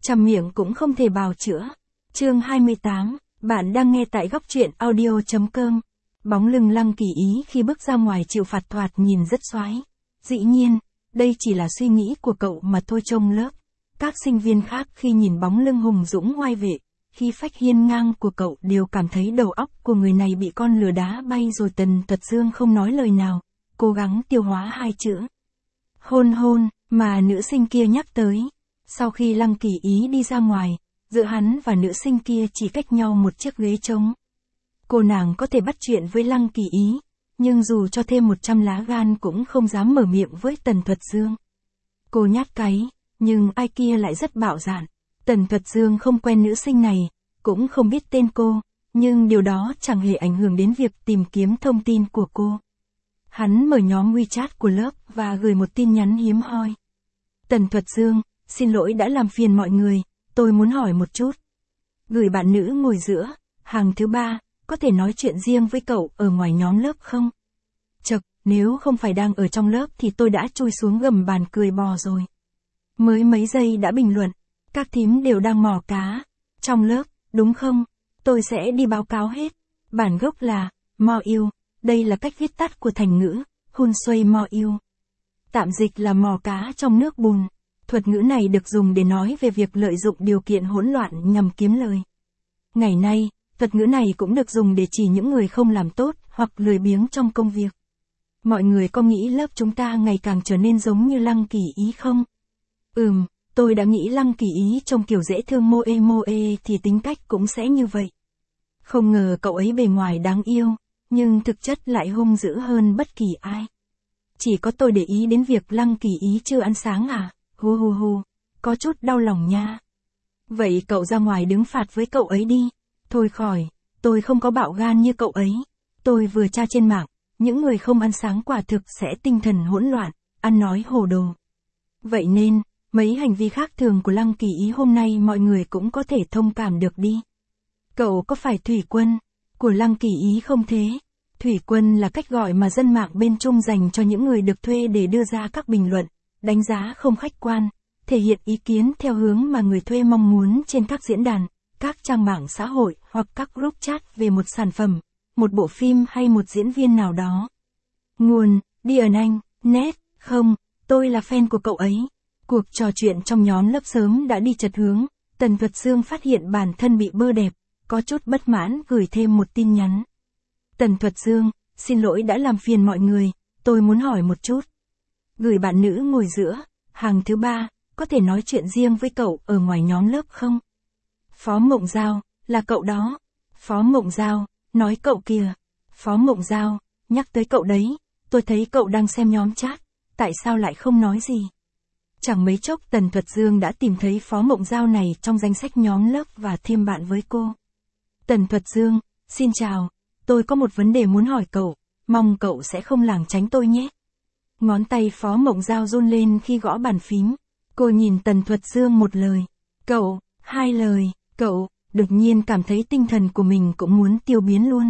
Trăm miệng cũng không thể bào chữa. Chương 28, bạn đang nghe tại góc truyện audio.com. Bóng lưng Lăng Kỳ Ý khi bước ra ngoài chịu phạt thoạt nhìn rất xoái. Dĩ nhiên, đây chỉ là suy nghĩ của cậu mà thôi. Trong lớp, các sinh viên khác khi nhìn bóng lưng hùng dũng oai vệ, khi phách hiên ngang của cậu đều cảm thấy đầu óc của người này bị con lừa đá bay rồi. Tần Thuật Dương không nói lời nào, cố gắng tiêu hóa hai chữ hôn hôn mà nữ sinh kia nhắc tới. Sau khi Lăng Kỳ Ý đi ra ngoài, giữa hắn và nữ sinh kia chỉ cách nhau một chiếc ghế trống. Cô nàng có thể bắt chuyện với Lăng Kỳ Ý, nhưng dù cho thêm 100 lá gan cũng không dám mở miệng với Tần Thuật Dương. Cô nhát cáy, nhưng ai kia lại rất bạo dạn. Tần Thuật Dương không quen nữ sinh này, cũng không biết tên cô, nhưng điều đó chẳng hề ảnh hưởng đến việc tìm kiếm thông tin của cô. Hắn mở nhóm WeChat của lớp và gửi một tin nhắn hiếm hoi. Tần Thuật Dương, xin lỗi đã làm phiền mọi người, tôi muốn hỏi một chút. Gửi bạn nữ ngồi giữa, hàng thứ 3, có thể nói chuyện riêng với cậu ở ngoài nhóm lớp không? Chậc, nếu không phải đang ở trong lớp thì tôi đã chui xuống gầm bàn cười bò rồi. Mới mấy giây đã bình luận, các thím đều đang mò cá. Trong lớp, đúng không? Tôi sẽ đi báo cáo hết. Bản gốc là, mo yêu, đây là cách viết tắt của thành ngữ, hun xuây mo yêu. Tạm dịch là mò cá trong nước bùn. Thuật ngữ này được dùng để nói về việc lợi dụng điều kiện hỗn loạn nhằm kiếm lời. Ngày nay, thuật ngữ này cũng được dùng để chỉ những người không làm tốt hoặc lười biếng trong công việc. Mọi người có nghĩ lớp chúng ta ngày càng trở nên giống như Lăng Kỳ Ý không? Tôi đã nghĩ Lăng Kỳ Ý trông kiểu dễ thương moe thì tính cách cũng sẽ như vậy. Không ngờ cậu ấy bề ngoài đáng yêu, nhưng thực chất lại hung dữ hơn bất kỳ ai. Chỉ có tôi để ý đến việc Lăng Kỳ Ý chưa ăn sáng à? Hu, có chút đau lòng nha. Vậy cậu ra ngoài đứng phạt với cậu ấy đi. Thôi khỏi, tôi không có bạo gan như cậu ấy. Tôi vừa tra trên mạng, những người không ăn sáng quả thực sẽ tinh thần hỗn loạn, ăn nói hồ đồ. Vậy nên, mấy hành vi khác thường của Lăng Kỳ Ý hôm nay mọi người cũng có thể thông cảm được đi. Cậu có phải thủy quân của Lăng Kỳ Ý không thế? Thủy quân là cách gọi mà dân mạng bên Trung dành cho những người được thuê để đưa ra các bình luận, đánh giá không khách quan, thể hiện ý kiến theo hướng mà người thuê mong muốn trên các diễn đàn, các trang mạng xã hội hoặc các group chat về một sản phẩm, một bộ phim hay một diễn viên nào đó. Nguồn, Điền Anh, net, không, tôi là fan của cậu ấy. Cuộc trò chuyện trong nhóm lớp sớm đã đi chệch hướng, Tần Thuật Dương phát hiện bản thân bị bơ đẹp, có chút bất mãn gửi thêm một tin nhắn. Tần Thuật Dương, xin lỗi đã làm phiền mọi người, tôi muốn hỏi một chút. Gửi bạn nữ ngồi giữa, hàng thứ 3, có thể nói chuyện riêng với cậu ở ngoài nhóm lớp không? Phó Mộng Giao, là cậu đó. Phó Mộng Giao, nói cậu kìa. Phó Mộng Giao, nhắc tới cậu đấy, tôi thấy cậu đang xem nhóm chat, tại sao lại không nói gì? Chẳng mấy chốc Tần Thuật Dương đã tìm thấy Phó Mộng Giao này trong danh sách nhóm lớp và thêm bạn với cô. Tần Thuật Dương, xin chào, tôi có một vấn đề muốn hỏi cậu, mong cậu sẽ không lảng tránh tôi nhé. Ngón tay Phó Mộng Giao run lên khi gõ bàn phím. Cô nhìn Tần Thuật Dương một lời, cậu, 2 lời, cậu, đột nhiên cảm thấy tinh thần của mình cũng muốn tiêu biến luôn.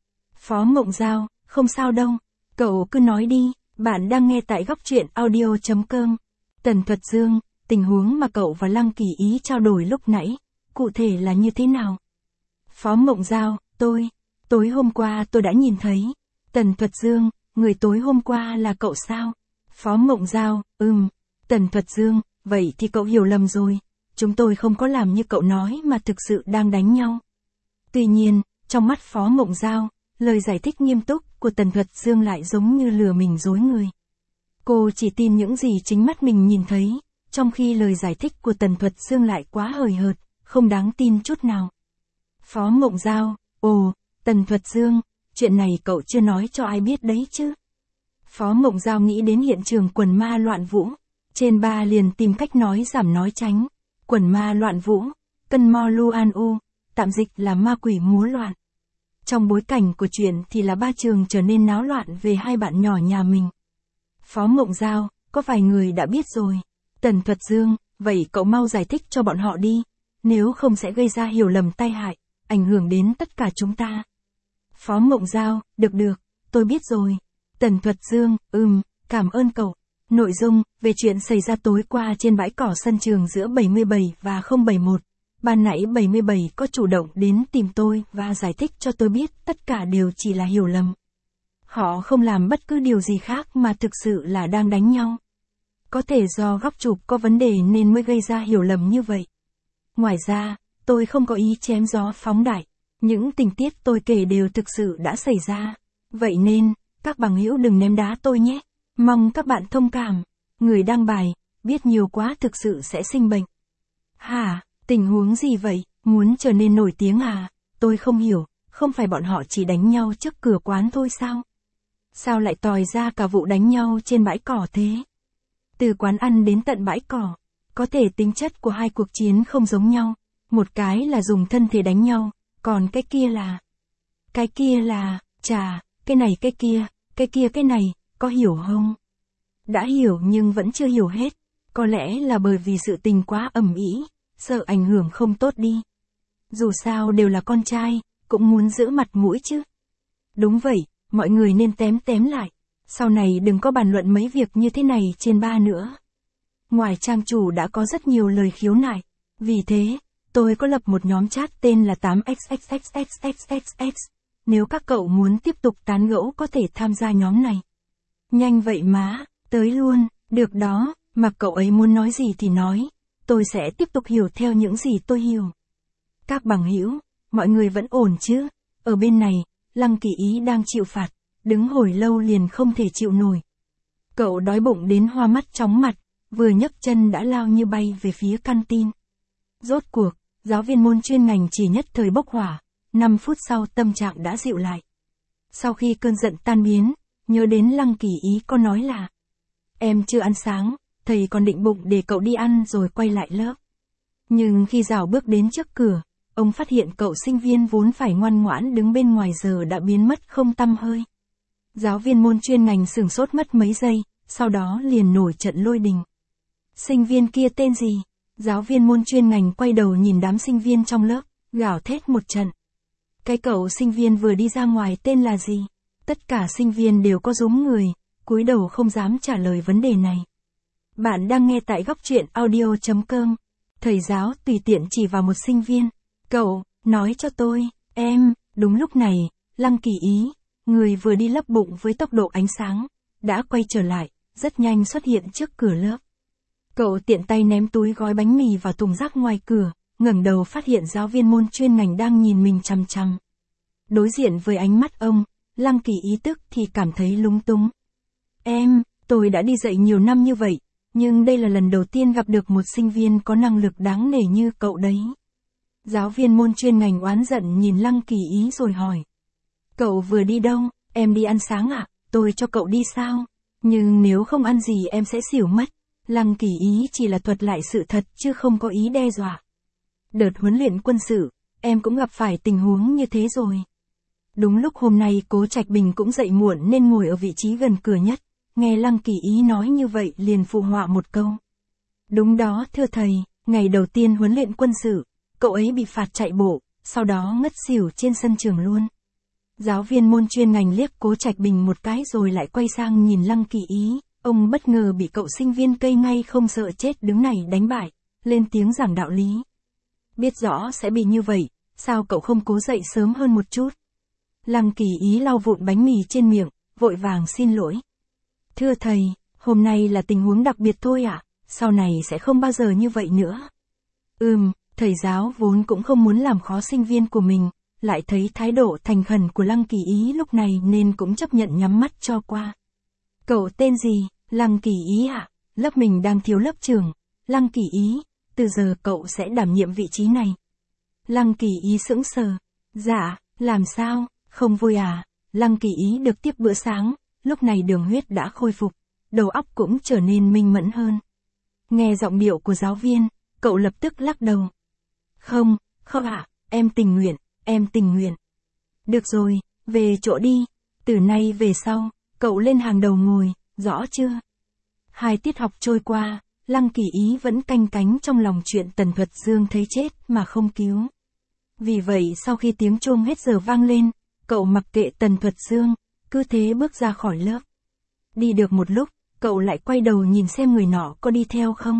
Phó Mộng Giao, không sao đâu, cậu cứ nói đi, bạn đang nghe tại góc truyện audio.com. Tần Thuật Dương, tình huống mà cậu và Lăng Kỳ Ý trao đổi lúc nãy, cụ thể là như thế nào? Phó Mộng Giao, tối hôm qua tôi đã nhìn thấy. Tần Thuật Dương, người tối hôm qua là cậu sao? Phó Mộng Giao, Tần Thuật Dương, vậy thì cậu hiểu lầm rồi. Chúng tôi không có làm như cậu nói mà thực sự đang đánh nhau. Tuy nhiên, trong mắt Phó Mộng Giao, lời giải thích nghiêm túc của Tần Thuật Dương lại giống như lừa mình dối người. Cô chỉ tin những gì chính mắt mình nhìn thấy, trong khi lời giải thích của Tần Thuật Dương lại quá hời hợt, không đáng tin chút nào. Phó Mộng Giao, Tần Thuật Dương, chuyện này cậu chưa nói cho ai biết đấy chứ? Phó Mộng Giao nghĩ đến hiện trường quần ma loạn vũ. Trên ba liền tìm cách nói giảm nói tránh. Quần ma loạn vũ, cân mo lu an u, tạm dịch là ma quỷ múa loạn. Trong bối cảnh của chuyện thì là ba trường trở nên náo loạn về hai bạn nhỏ nhà mình. Phó Mộng Giao, có vài người đã biết rồi. Tần Thuật Dương, vậy cậu mau giải thích cho bọn họ đi, nếu không sẽ gây ra hiểu lầm tai hại, ảnh hưởng đến tất cả chúng ta. Phó Mộng Giao, được, tôi biết rồi. Tần Thuật Dương, cảm ơn cậu. Nội dung, về chuyện xảy ra tối qua trên bãi cỏ sân trường giữa 77 và 071. Ban nãy 77 có chủ động đến tìm tôi và giải thích cho tôi biết tất cả đều chỉ là hiểu lầm. Họ không làm bất cứ điều gì khác mà thực sự là đang đánh nhau. Có thể do góc chụp có vấn đề nên mới gây ra hiểu lầm như vậy. Ngoài ra, tôi không có ý chém gió phóng đại. Những tình tiết tôi kể đều thực sự đã xảy ra. Vậy nên, các bằng hữu đừng ném đá tôi nhé. Mong các bạn thông cảm. Người đăng bài, biết nhiều quá thực sự sẽ sinh bệnh. Hả, tình huống gì vậy? Muốn trở nên nổi tiếng à? Tôi không hiểu, không phải bọn họ chỉ đánh nhau trước cửa quán thôi sao? Sao lại tòi ra cả vụ đánh nhau trên bãi cỏ thế? Từ quán ăn đến tận bãi cỏ, có thể tính chất của hai cuộc chiến không giống nhau. Một cái là dùng thân thể đánh nhau, còn cái kia là, chà, cái này cái này, có hiểu không? Đã hiểu nhưng vẫn chưa hiểu hết. Có lẽ là bởi vì sự tình quá ầm ĩ, sợ ảnh hưởng không tốt đi. Dù sao đều là con trai, cũng muốn giữ mặt mũi chứ. Đúng vậy, mọi người nên tém lại. Sau này đừng có bàn luận mấy việc như thế này trên ba nữa. Ngoài trang chủ đã có rất nhiều lời khiếu nại. Vì thế, tôi có lập một nhóm chat tên là 8xxxxxxxx. Nếu các cậu muốn tiếp tục tán gẫu có thể tham gia nhóm này. Nhanh vậy má, tới luôn, được đó, mặc cậu ấy muốn nói gì thì nói. Tôi sẽ tiếp tục hiểu theo những gì tôi hiểu. Các bằng hữu, mọi người vẫn ổn chứ? Ở bên này, Lăng Kỳ Ý đang chịu phạt, đứng hồi lâu liền không thể chịu nổi. Cậu đói bụng đến hoa mắt chóng mặt, vừa nhấc chân đã lao như bay về phía căn tin. Rốt cuộc, giáo viên môn chuyên ngành chỉ nhất thời bốc hỏa, 5 phút sau tâm trạng đã dịu lại. Sau khi cơn giận tan biến, nhớ đến Lăng Kỳ Ý có nói là em chưa ăn sáng, thầy còn định bụng để cậu đi ăn rồi quay lại lớp. Nhưng khi rảo bước đến trước cửa, ông phát hiện cậu sinh viên vốn phải ngoan ngoãn đứng bên ngoài giờ đã biến mất không tăm hơi. Giáo viên môn chuyên ngành sửng sốt mất mấy giây, sau đó liền nổi trận lôi đình. Sinh viên kia tên gì? Giáo viên môn chuyên ngành quay đầu nhìn đám sinh viên trong lớp, gào thét một trận. Cái cậu sinh viên vừa đi ra ngoài tên là gì? Tất cả sinh viên đều có rúm người, cúi đầu không dám trả lời vấn đề này. Bạn đang nghe tại góc truyện audio.com. Thầy giáo tùy tiện chỉ vào một sinh viên. Cậu, nói cho tôi, em, đúng lúc này, Lăng Kỳ Ý, người vừa đi lấp bụng với tốc độ ánh sáng, đã quay trở lại, rất nhanh xuất hiện trước cửa lớp. Cậu tiện tay ném túi gói bánh mì vào thùng rác ngoài cửa, ngẩng đầu phát hiện giáo viên môn chuyên ngành đang nhìn mình chằm chằm. Đối diện với ánh mắt ông, Lăng Kỳ Ý tức thì cảm thấy lúng túng. Em, tôi đã đi dạy nhiều năm như vậy, nhưng đây là lần đầu tiên gặp được một sinh viên có năng lực đáng nể như cậu đấy. Giáo viên môn chuyên ngành oán giận nhìn Lăng Kỳ Ý rồi hỏi. Cậu vừa đi đâu? Em đi ăn sáng ạ, tôi cho cậu đi sao? Nhưng nếu không ăn gì em sẽ xỉu mất. Lăng Kỳ Ý chỉ là thuật lại sự thật chứ không có ý đe dọa. Đợt huấn luyện quân sự, em cũng gặp phải tình huống như thế rồi. Đúng lúc hôm nay Cố Trạch Bình cũng dậy muộn nên ngồi ở vị trí gần cửa nhất. Nghe Lăng Kỳ Ý nói như vậy liền phụ họa một câu. Đúng đó thưa thầy, ngày đầu tiên huấn luyện quân sự, cậu ấy bị phạt chạy bộ, sau đó ngất xỉu trên sân trường luôn. Giáo viên môn chuyên ngành liếc Cố Trạch Bình một cái rồi lại quay sang nhìn Lăng Kỳ Ý. Ông bất ngờ bị cậu sinh viên cây ngay không sợ chết đứng này đánh bại, lên tiếng giảng đạo lý. Biết rõ sẽ bị như vậy, sao cậu không cố dậy sớm hơn một chút? Lăng Kỳ Ý lau vụn bánh mì trên miệng, vội vàng xin lỗi. Thưa thầy, hôm nay là tình huống đặc biệt thôi ạ, sau này sẽ không bao giờ như vậy nữa. Thầy giáo vốn cũng không muốn làm khó sinh viên của mình, lại thấy thái độ thành khẩn của Lăng Kỳ Ý lúc này nên cũng chấp nhận nhắm mắt cho qua. Cậu tên gì? Lăng Kỳ Ý ạ, lớp mình đang thiếu lớp trưởng. Lăng Kỳ Ý, từ giờ cậu sẽ đảm nhiệm vị trí này. Lăng Kỳ Ý sững sờ. Dạ, làm sao, không vui à? Lăng Kỳ Ý được tiếp bữa sáng, lúc này đường huyết đã khôi phục, đầu óc cũng trở nên minh mẫn hơn. Nghe giọng điệu của giáo viên, cậu lập tức lắc đầu. Không ạ, em tình nguyện. Được rồi, về chỗ đi, từ nay về sau, cậu lên hàng đầu ngồi, rõ chưa? 2 tiết học trôi qua, Lăng Kỳ Ý vẫn canh cánh trong lòng chuyện Tần Thuật Dương thấy chết mà không cứu. Vì vậy sau khi tiếng chuông hết giờ vang lên, cậu mặc kệ Tần Thuật Dương, cứ thế bước ra khỏi lớp. Đi được một lúc, cậu lại quay đầu nhìn xem người nọ có đi theo không.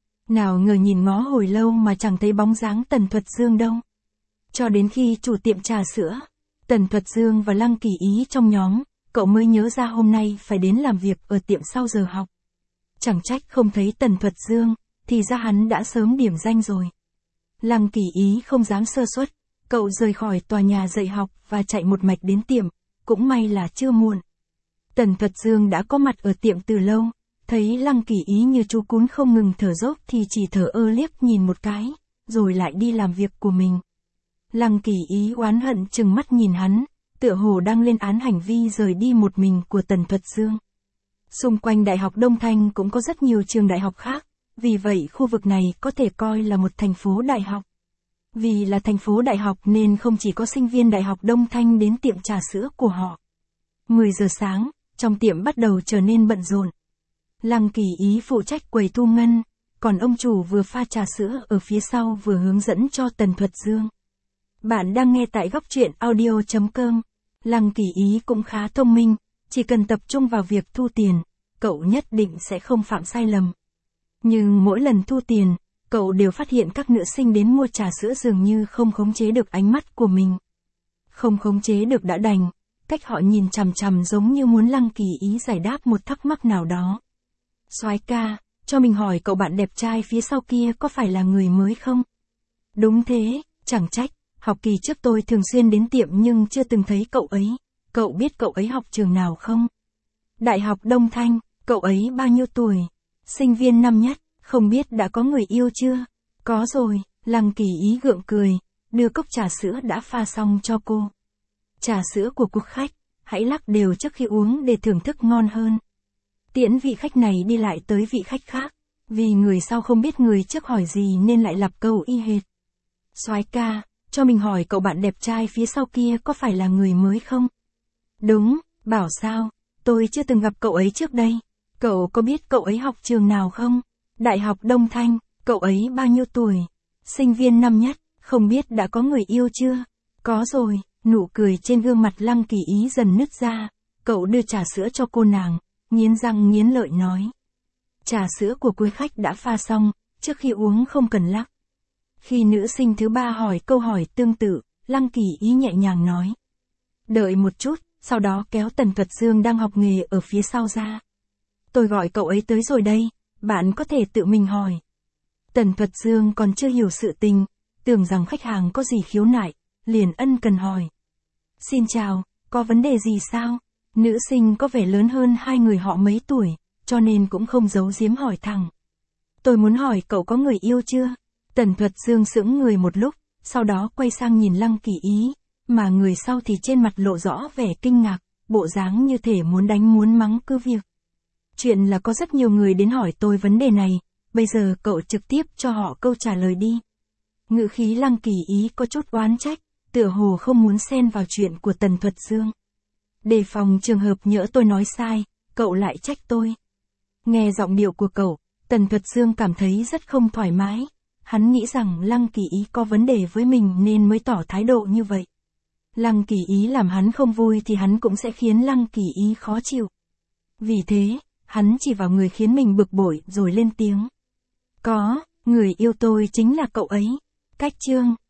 Nào ngờ nhìn ngó hồi lâu mà chẳng thấy bóng dáng Tần Thuật Dương đâu. Cho đến khi chủ tiệm trà sữa, Tần Thuật Dương và Lăng Kỳ Ý trong nhóm, cậu mới nhớ ra hôm nay phải đến làm việc ở tiệm sau giờ học. Chẳng trách không thấy Tần Thuật Dương, thì ra hắn đã sớm điểm danh rồi. Lăng Kỳ Ý không dám sơ suất, cậu rời khỏi tòa nhà dạy học và chạy một mạch đến tiệm, cũng may là chưa muộn. Tần Thuật Dương đã có mặt ở tiệm từ lâu, thấy Lăng Kỳ Ý như chú cún không ngừng thở dốc thì chỉ thở ơ liếc nhìn một cái, rồi lại đi làm việc của mình. Lăng Kỳ Ý oán hận trừng mắt nhìn hắn, tựa hồ đang lên án hành vi rời đi một mình của Tần Thuật Dương. Xung quanh Đại học Đông Thanh cũng có rất nhiều trường đại học khác, vì vậy khu vực này có thể coi là một thành phố đại học. Vì là thành phố đại học nên không chỉ có sinh viên Đại học Đông Thanh đến tiệm trà sữa của họ. 10 giờ sáng, trong tiệm bắt đầu trở nên bận rộn. Lăng Kỳ Ý phụ trách quầy thu ngân, còn ông chủ vừa pha trà sữa ở phía sau vừa hướng dẫn cho Tần Thuật Dương. Bạn đang nghe tại góc truyện audio.com. Lăng Kỳ Ý cũng khá thông minh, chỉ cần tập trung vào việc thu tiền, cậu nhất định sẽ không phạm sai lầm. Nhưng mỗi lần thu tiền, cậu đều phát hiện các nữ sinh đến mua trà sữa dường như không khống chế được ánh mắt của mình. Không khống chế được đã đành, cách họ nhìn chằm chằm giống như muốn Lăng Kỳ Ý giải đáp một thắc mắc nào đó. Soái ca, cho mình hỏi cậu bạn đẹp trai phía sau kia có phải là người mới không? Đúng thế, chẳng trách, học kỳ trước tôi thường xuyên đến tiệm nhưng chưa từng thấy cậu ấy. Cậu biết cậu ấy học trường nào không? Đại học Đông Thanh, cậu ấy bao nhiêu tuổi? Sinh viên năm nhất, không biết đã có người yêu chưa? Có rồi, Lăng Kỳ Ý gượng cười, đưa cốc trà sữa đã pha xong cho cô. Trà sữa của quý khách, hãy lắc đều trước khi uống để thưởng thức ngon hơn. Tiễn vị khách này đi lại tới vị khách khác, vì người sau không biết người trước hỏi gì nên lại lặp câu y hệt. Soái ca, cho mình hỏi cậu bạn đẹp trai phía sau kia có phải là người mới không? Đúng, bảo sao, tôi chưa từng gặp cậu ấy trước đây. Cậu có biết cậu ấy học trường nào không? Đại học Đông Thanh, cậu ấy bao nhiêu tuổi? Sinh viên năm nhất, không biết đã có người yêu chưa? Có rồi, nụ cười trên gương mặt Lăng Kỳ Ý dần nứt ra, cậu đưa trà sữa cho cô nàng, nghiến răng nghiến lợi nói. Trà sữa của quý khách đã pha xong, trước khi uống không cần lắc. Khi nữ sinh thứ ba hỏi câu hỏi tương tự, Lăng Kỳ Ý nhẹ nhàng nói. Đợi một chút, sau đó kéo Tần Thuật Dương đang học nghề ở phía sau ra. Tôi gọi cậu ấy tới rồi đây, bạn có thể tự mình hỏi. Tần Thuật Dương còn chưa hiểu sự tình, tưởng rằng khách hàng có gì khiếu nại, liền ân cần hỏi. Xin chào, có vấn đề gì sao? Nữ sinh có vẻ lớn hơn hai người họ mấy tuổi, cho nên cũng không giấu giếm hỏi thẳng. Tôi muốn hỏi cậu có người yêu chưa? Tần Thuật Dương sững người một lúc, sau đó quay sang nhìn Lăng Kỳ Ý, mà người sau thì trên mặt lộ rõ vẻ kinh ngạc, bộ dáng như thể muốn đánh muốn mắng cứ việc. Chuyện là có rất nhiều người đến hỏi tôi vấn đề này, bây giờ cậu trực tiếp cho họ câu trả lời đi. Ngữ khí Lăng Kỳ Ý có chút oán trách, tựa hồ không muốn xen vào chuyện của Tần Thuật Dương. Đề phòng trường hợp nhỡ tôi nói sai, cậu lại trách tôi. Nghe giọng điệu của cậu, Tần Thuật Dương cảm thấy rất không thoải mái. Hắn nghĩ rằng Lăng Kỳ Ý có vấn đề với mình nên mới tỏ thái độ như vậy. Lăng Kỳ Ý làm hắn không vui thì hắn cũng sẽ khiến Lăng Kỳ Ý khó chịu. Vì thế, hắn chỉ vào người khiến mình bực bội rồi lên tiếng. Có, người yêu tôi chính là cậu ấy. Cách chương